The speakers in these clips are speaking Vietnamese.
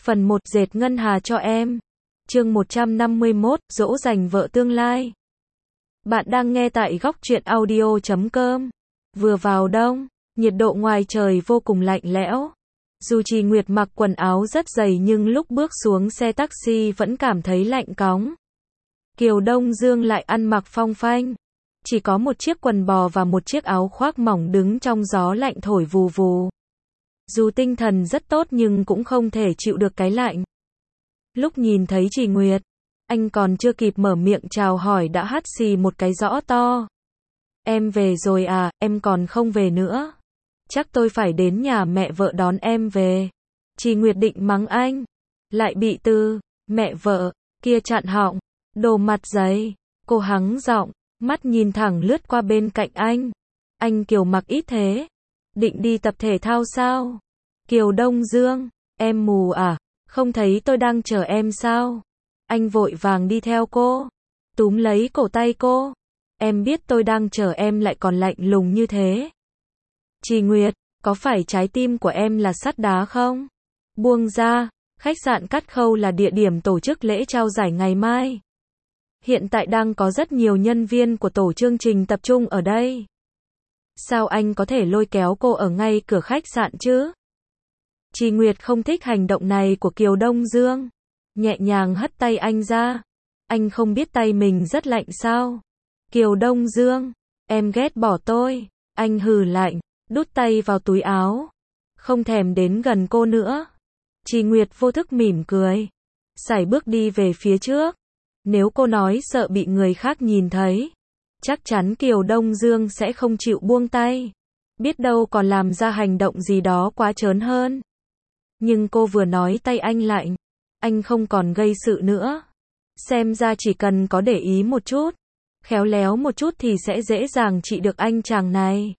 Phần 1 dệt ngân hà cho em. Chương 151, dỗ dành vợ tương lai. Bạn đang nghe tại góc truyện audio.com. Vừa vào đông, nhiệt độ ngoài trời vô cùng lạnh lẽo. Dù Trì Nguyệt mặc quần áo rất dày nhưng lúc bước xuống xe taxi vẫn cảm thấy lạnh cóng. Kiều Đông Dương lại ăn mặc phong phanh. Chỉ có một chiếc quần bò và một chiếc áo khoác mỏng đứng trong gió lạnh thổi vù vù. Dù tinh thần rất tốt nhưng cũng không thể chịu được cái lạnh. Lúc nhìn thấy Trì Nguyệt, anh còn chưa kịp mở miệng chào hỏi đã hắt xì một cái rõ to. Em về rồi à, em còn không về nữa. Chắc tôi phải đến nhà mẹ vợ đón em về. Trì Nguyệt định mắng anh, lại bị từ mẹ vợ kia chặn họng. Đồ mặt dày, cô hắng giọng, mắt nhìn thẳng lướt qua bên cạnh anh. Anh Kiều mặc ít thế, định đi tập thể thao sao? Kiều Đông Dương, em mù à? Không thấy tôi đang chờ em sao? Anh vội vàng đi theo cô, túm lấy cổ tay cô. Em biết tôi đang chờ em lại còn lạnh lùng như thế. Trì Nguyệt, có phải trái tim của em là sắt đá không? Buông ra, khách sạn Cát Khâu là địa điểm tổ chức lễ trao giải ngày mai. Hiện tại đang có rất nhiều nhân viên của tổ chương trình tập trung ở đây. Sao anh có thể lôi kéo cô ở ngay cửa khách sạn chứ? Trì Nguyệt không thích hành động này của Kiều Đông Dương. Nhẹ nhàng hất tay anh ra. Anh không biết tay mình rất lạnh sao? Kiều Đông Dương, em ghét bỏ tôi. Anh hừ lạnh, đút tay vào túi áo. Không thèm đến gần cô nữa. Trì Nguyệt vô thức mỉm cười. Sải bước đi về phía trước. Nếu cô nói sợ bị người khác nhìn thấy, chắc chắn Kiều Đông Dương sẽ không chịu buông tay. Biết đâu còn làm ra hành động gì đó quá trớn hơn. Nhưng cô vừa nói tay anh lạnh. Anh không còn gây sự nữa. Xem ra chỉ cần có để ý một chút, khéo léo một chút thì sẽ dễ dàng trị được anh chàng này.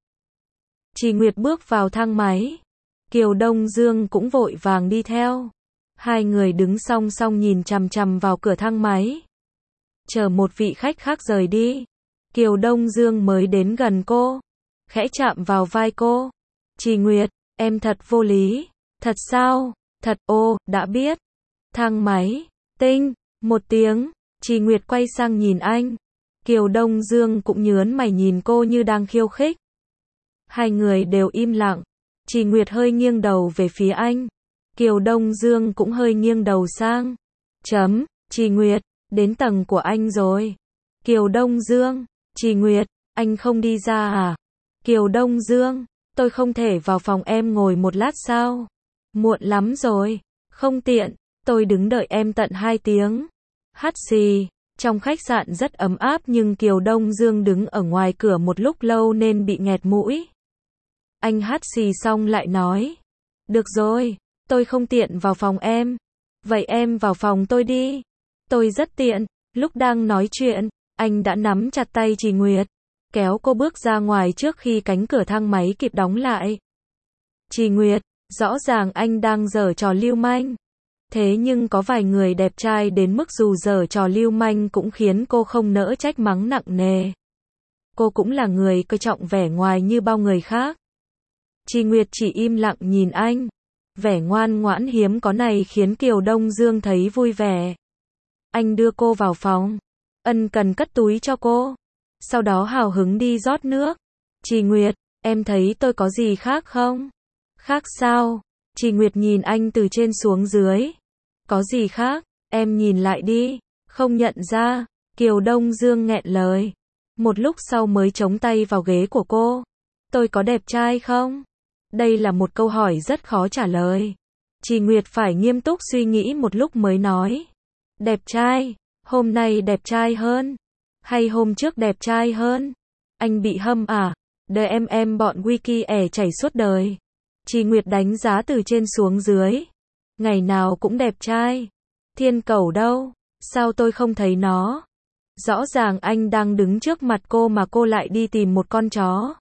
Trì Nguyệt bước vào thang máy. Kiều Đông Dương cũng vội vàng đi theo. Hai người đứng song song nhìn chằm chằm vào cửa thang máy. Chờ một vị khách khác rời đi. Kiều Đông Dương mới đến gần cô, khẽ chạm vào vai cô. Trì Nguyệt, em thật vô lý. Thật sao? Thật, ô, đã biết. Thang máy, tinh, một tiếng, Trì Nguyệt quay sang nhìn anh. Kiều Đông Dương cũng nhớn mày nhìn cô như đang khiêu khích. Hai người đều im lặng. Trì Nguyệt hơi nghiêng đầu về phía anh. Kiều Đông Dương cũng hơi nghiêng đầu sang. Trì Nguyệt, đến tầng của anh rồi. Kiều Đông Dương, Trì Nguyệt, anh không đi ra à? Kiều Đông Dương, tôi không thể vào phòng em ngồi một lát sao? Muộn lắm rồi, không tiện, tôi đứng đợi em tận 2 tiếng. Hắt xì, trong khách sạn rất ấm áp nhưng Kiều Đông Dương đứng ở ngoài cửa một lúc lâu nên bị nghẹt mũi. Anh hắt xì xong lại nói, được rồi, tôi không tiện vào phòng em. Vậy em vào phòng tôi đi. Tôi rất tiện. Lúc đang nói chuyện, anh đã nắm chặt tay Trì Nguyệt, kéo cô bước ra ngoài trước khi cánh cửa thang máy kịp đóng lại. Trì Nguyệt, rõ ràng anh đang giở trò lưu manh. Thế nhưng có vài người đẹp trai đến mức dù giở trò lưu manh cũng khiến cô không nỡ trách mắng nặng nề. Cô cũng là người coi trọng vẻ ngoài như bao người khác. Trì Nguyệt chỉ im lặng nhìn anh. Vẻ ngoan ngoãn hiếm có này khiến Kiều Đông Dương thấy vui vẻ. Anh đưa cô vào phòng, ân cần cất túi cho cô. Sau đó hào hứng đi rót nước. Trì Nguyệt, em thấy tôi có gì khác không? Khác sao? Trì Nguyệt nhìn anh từ trên xuống dưới. Có gì khác? Em nhìn lại đi. Không nhận ra. Kiều Đông Dương nghẹn lời. Một lúc sau mới chống tay vào ghế của cô. Tôi có đẹp trai không? Đây là một câu hỏi rất khó trả lời. Trì Nguyệt phải nghiêm túc suy nghĩ một lúc mới nói. Đẹp trai, hôm nay đẹp trai hơn, hay hôm trước đẹp trai hơn? Anh bị hâm à? Đời em bọn Wiki ẻ chảy suốt đời. Trì Nguyệt đánh giá từ trên xuống dưới. Ngày nào cũng đẹp trai. Thiên Cẩu đâu? Sao tôi không thấy nó? Rõ ràng anh đang đứng trước mặt cô mà cô lại đi tìm một con chó.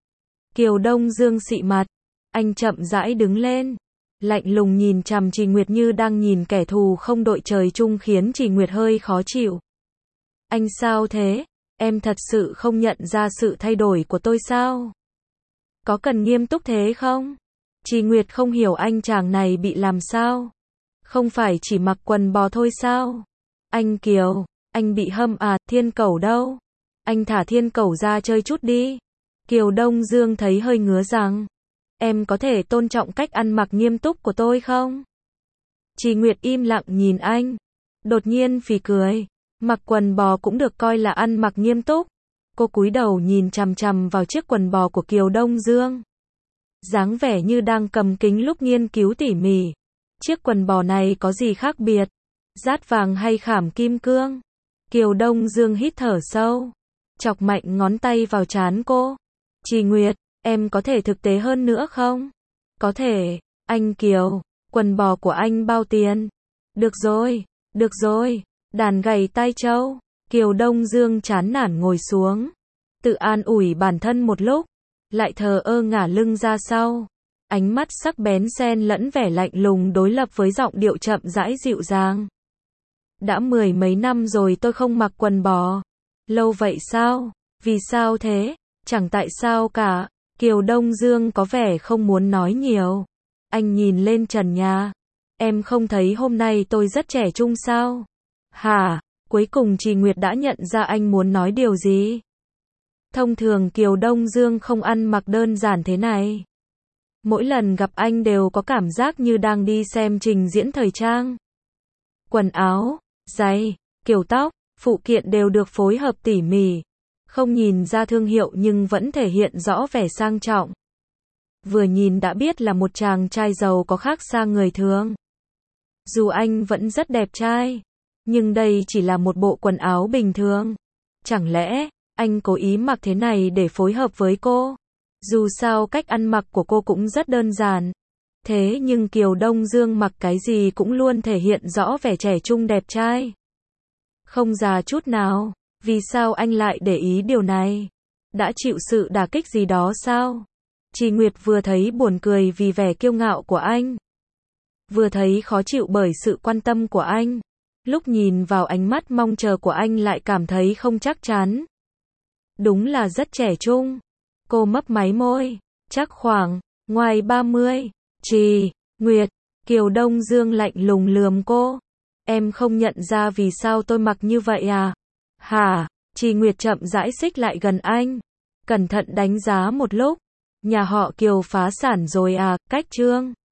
Kiều Đông Dương xị mặt. Anh chậm rãi đứng lên. Lạnh lùng nhìn chằm Trì Nguyệt như đang nhìn kẻ thù không đội trời chung khiến Trì Nguyệt hơi khó chịu. Anh sao thế? Em thật sự không nhận ra sự thay đổi của tôi sao? Có cần nghiêm túc thế không? Trì Nguyệt không hiểu anh chàng này bị làm sao. Không phải chỉ mặc quần bò thôi sao? Anh Kiều, anh bị hâm à, Thiên Cẩu đâu? Anh thả Thiên Cẩu ra chơi chút đi. Kiều Đông Dương thấy hơi ngứa rằng, em có thể tôn trọng cách ăn mặc nghiêm túc của tôi không? Trì Nguyệt im lặng nhìn anh, đột nhiên phì cười, mặc quần bò cũng được coi là ăn mặc nghiêm túc. Cô cúi đầu nhìn chằm chằm vào chiếc quần bò của Kiều Đông Dương. Dáng vẻ như đang cầm kính lúc nghiên cứu tỉ mỉ. Chiếc quần bò này có gì khác biệt? Dát vàng hay khảm kim cương? Kiều Đông Dương hít thở sâu, chọc mạnh ngón tay vào trán cô. Trì Nguyệt, em có thể thực tế hơn nữa không? Có thể. Anh Kiều, quần bò của anh bao tiền? Được rồi, đàn gầy tai trâu. Kiều Đông Dương chán nản ngồi xuống, tự an ủi bản thân một lúc, lại thờ ơ ngả lưng ra sau. Ánh mắt sắc bén xen lẫn vẻ lạnh lùng đối lập với giọng điệu chậm rãi dịu dàng. Đã 10 mấy năm rồi tôi không mặc quần bò. Lâu vậy sao? Vì sao thế? Chẳng tại sao cả. Kiều Đông Dương có vẻ không muốn nói nhiều. Anh nhìn lên trần nhà. Em không thấy hôm nay tôi rất trẻ trung sao? Hả? Cuối cùng Trì Nguyệt đã nhận ra anh muốn nói điều gì. Thông thường Kiều Đông Dương không ăn mặc đơn giản thế này. Mỗi lần gặp anh đều có cảm giác như đang đi xem trình diễn thời trang. Quần áo, giày, kiểu tóc, phụ kiện đều được phối hợp tỉ mỉ. Không nhìn ra thương hiệu nhưng vẫn thể hiện rõ vẻ sang trọng. Vừa nhìn đã biết là một chàng trai giàu có khác xa người thường. Dù anh vẫn rất đẹp trai, nhưng đây chỉ là một bộ quần áo bình thường. Chẳng lẽ anh cố ý mặc thế này để phối hợp với cô? Dù sao cách ăn mặc của cô cũng rất đơn giản. Thế nhưng Kiều Đông Dương mặc cái gì cũng luôn thể hiện rõ vẻ trẻ trung đẹp trai. Không già chút nào. Vì sao anh lại để ý điều này? Đã chịu sự đả kích gì đó sao? Trì Nguyệt vừa thấy buồn cười vì vẻ kiêu ngạo của anh, vừa thấy khó chịu bởi sự quan tâm của anh. Lúc nhìn vào ánh mắt mong chờ của anh lại cảm thấy không chắc chắn. Đúng là rất trẻ trung. Cô mấp máy môi, chắc khoảng ngoài 30. Trì Nguyệt, Kiều Đông Dương lạnh lùng lườm cô. Em không nhận ra vì sao tôi mặc như vậy à? Hả? Trì Nguyệt chậm rãi xích lại gần anh, cẩn thận đánh giá một lúc. Nhà họ Kiều phá sản rồi à? Cách Trương